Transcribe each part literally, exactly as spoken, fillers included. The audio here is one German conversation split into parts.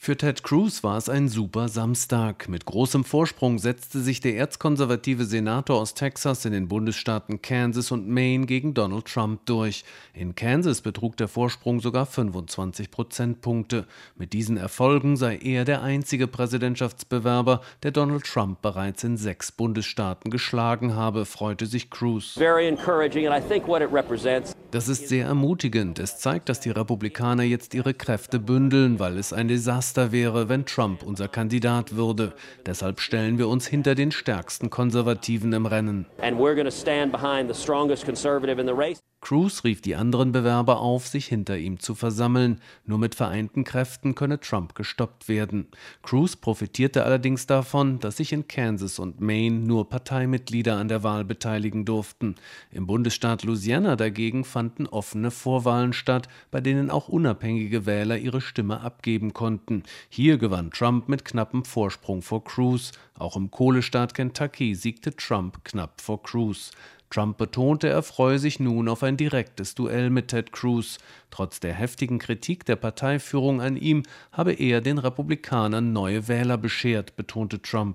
Für Ted Cruz war es ein super Samstag. Mit großem Vorsprung setzte sich der erzkonservative Senator aus Texas in den Bundesstaaten Kansas und Maine gegen Donald Trump durch. In Kansas betrug der Vorsprung sogar fünfundzwanzig Prozentpunkte. Mit diesen Erfolgen sei er der einzige Präsidentschaftsbewerber, der Donald Trump bereits in sechs Bundesstaaten geschlagen habe, freute sich Cruz. Very encouraging, and I think what it represents. Das ist sehr ermutigend. Es zeigt, dass die Republikaner jetzt ihre Kräfte bündeln, weil es ein Desaster wäre, wenn Trump unser Kandidat würde. Deshalb stellen wir uns hinter den stärksten Konservativen im Rennen. And we're going to stand behind the strongest conservative in the race. Cruz rief die anderen Bewerber auf, sich hinter ihm zu versammeln. Nur mit vereinten Kräften könne Trump gestoppt werden. Cruz profitierte allerdings davon, dass sich in Kansas und Maine nur Parteimitglieder an der Wahl beteiligen durften. Im Bundesstaat Louisiana dagegen fanden offene Vorwahlen statt, bei denen auch unabhängige Wähler ihre Stimme abgeben konnten. Hier gewann Trump mit knappem Vorsprung vor Cruz. Auch im Kohlestaat Kentucky siegte Trump knapp vor Cruz. Trump betonte, er freue sich nun auf ein direktes Duell mit Ted Cruz. Trotz der heftigen Kritik der Parteiführung an ihm habe er den Republikanern neue Wähler beschert, betonte Trump.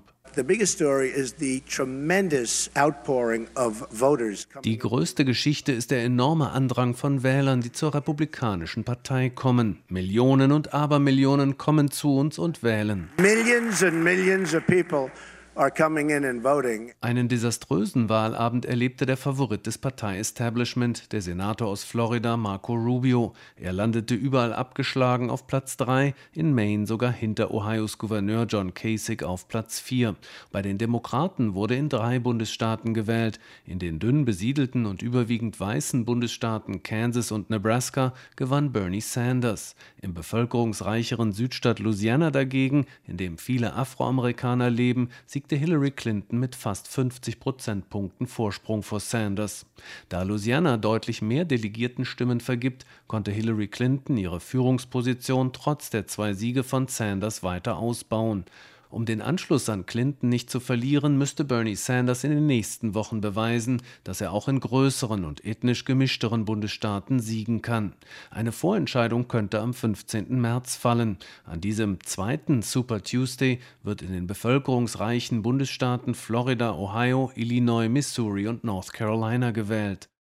Die größte Geschichte ist der enorme Andrang von Wählern, die zur Republikanischen Partei kommen. Millionen und Abermillionen kommen zu uns und wählen. Millions and millions of people are coming in and voting. Einen desaströsen Wahlabend erlebte der Favorit des Partei-Establishment, der Senator aus Florida, Marco Rubio. Er landete überall abgeschlagen auf Platz drei, in Maine sogar hinter Ohios Gouverneur John Kasich auf Platz vier. Bei den Demokraten wurde in drei Bundesstaaten gewählt. In den dünn besiedelten und überwiegend weißen Bundesstaaten Kansas und Nebraska gewann Bernie Sanders. Im bevölkerungsreicheren Südstaat Louisiana dagegen, in dem viele Afroamerikaner leben, siegte Hillary Clinton mit fast fünfzig Prozentpunkten Vorsprung vor Sanders. Da Louisiana deutlich mehr Delegiertenstimmen vergibt, konnte Hillary Clinton ihre Führungsposition trotz der zwei Siege von Sanders weiter ausbauen. Um den Anschluss an Clinton nicht zu verlieren, müsste Bernie Sanders in den nächsten Wochen beweisen, dass er auch in größeren und ethnisch gemischteren Bundesstaaten siegen kann. Eine Vorentscheidung könnte am fünfzehnten März fallen. An diesem zweiten Super Tuesday wird in den bevölkerungsreichen Bundesstaaten Florida, Ohio, Illinois, Missouri und North Carolina gewählt.